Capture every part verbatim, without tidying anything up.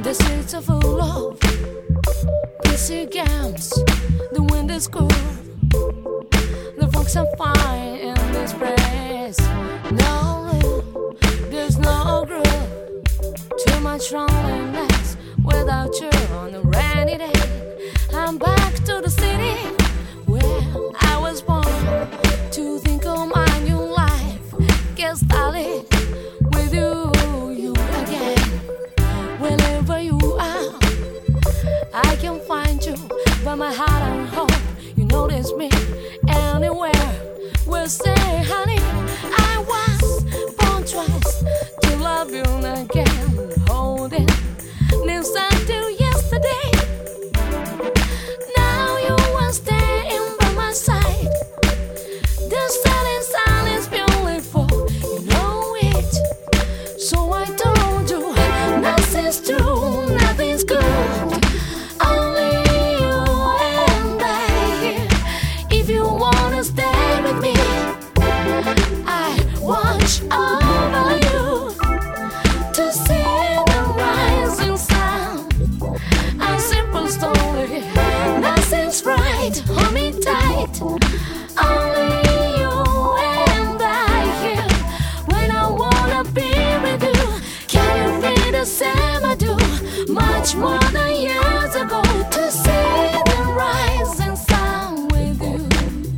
The streets are full of busy games. The wind is cool. The folks are fine in this place. No, there's no groove. Too much loneliness without you on a rainy day. I'm back to the city where I was born to think of my new life. Get started with you, you again. Wherever you are, I can find you. But my heart and hope you notice me anywhere. We'll say, honey, I was born twice to love you again. Holding lives until yesterday. Now you are staying by my side. The silence, silence, beautiful. You know it. So I told you, nothing's true, nothing's good. Only you and I here. If you wanna stay with me, I watch over you to see the rising sun. A simple story, nothing's right. Hold me tight. Only you and I here. When I wanna be with you, can you feel the same I do? Much more than years ago to see the rising sun with you.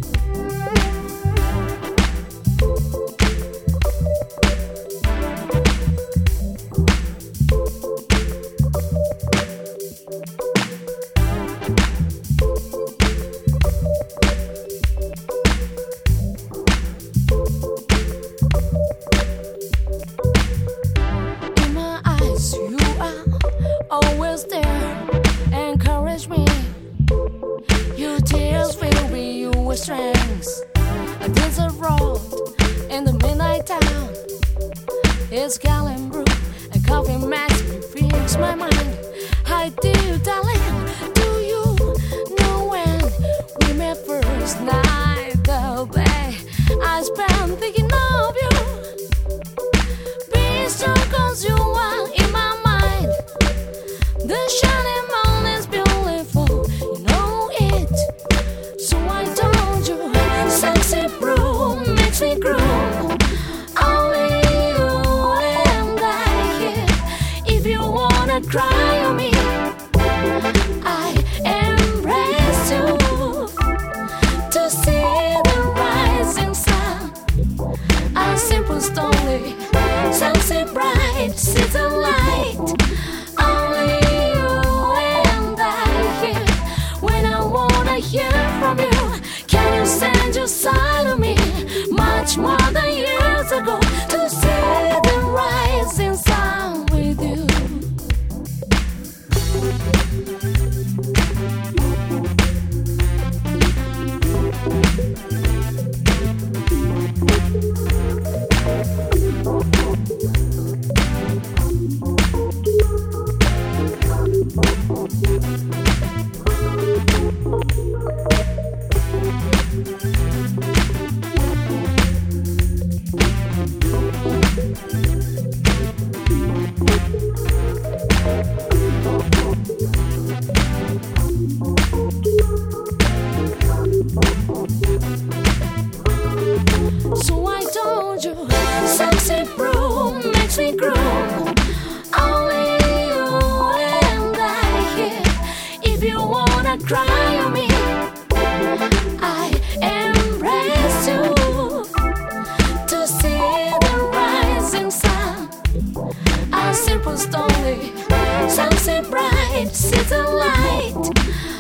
In my eyes, you are always there. Encourage me. Your tears will be your strength. A desert road in the midnight town. It's Galen brew and coffee makes me fix my mind. Hi, dear darling, do you know when we met first night? The day I spent thinking of you. Be strong 'cause you are in my mind. The shining moon is beautiful, you know it. So I told you, sexy brew makes me groove. Only you and I here. If you wanna cry on me, I embrace you to see the rising sun. A simple story, sunset bright, sees the light. Only you and I here. When I wanna hear from you, can you send your side of me? Much more than years ago to see the rising sun with you. So I told you, sexy brew makes me groove. Only you and I here. If you wanna cry on me, I embrace you to see the rising sun. A simple story, sunset bright, sees the light.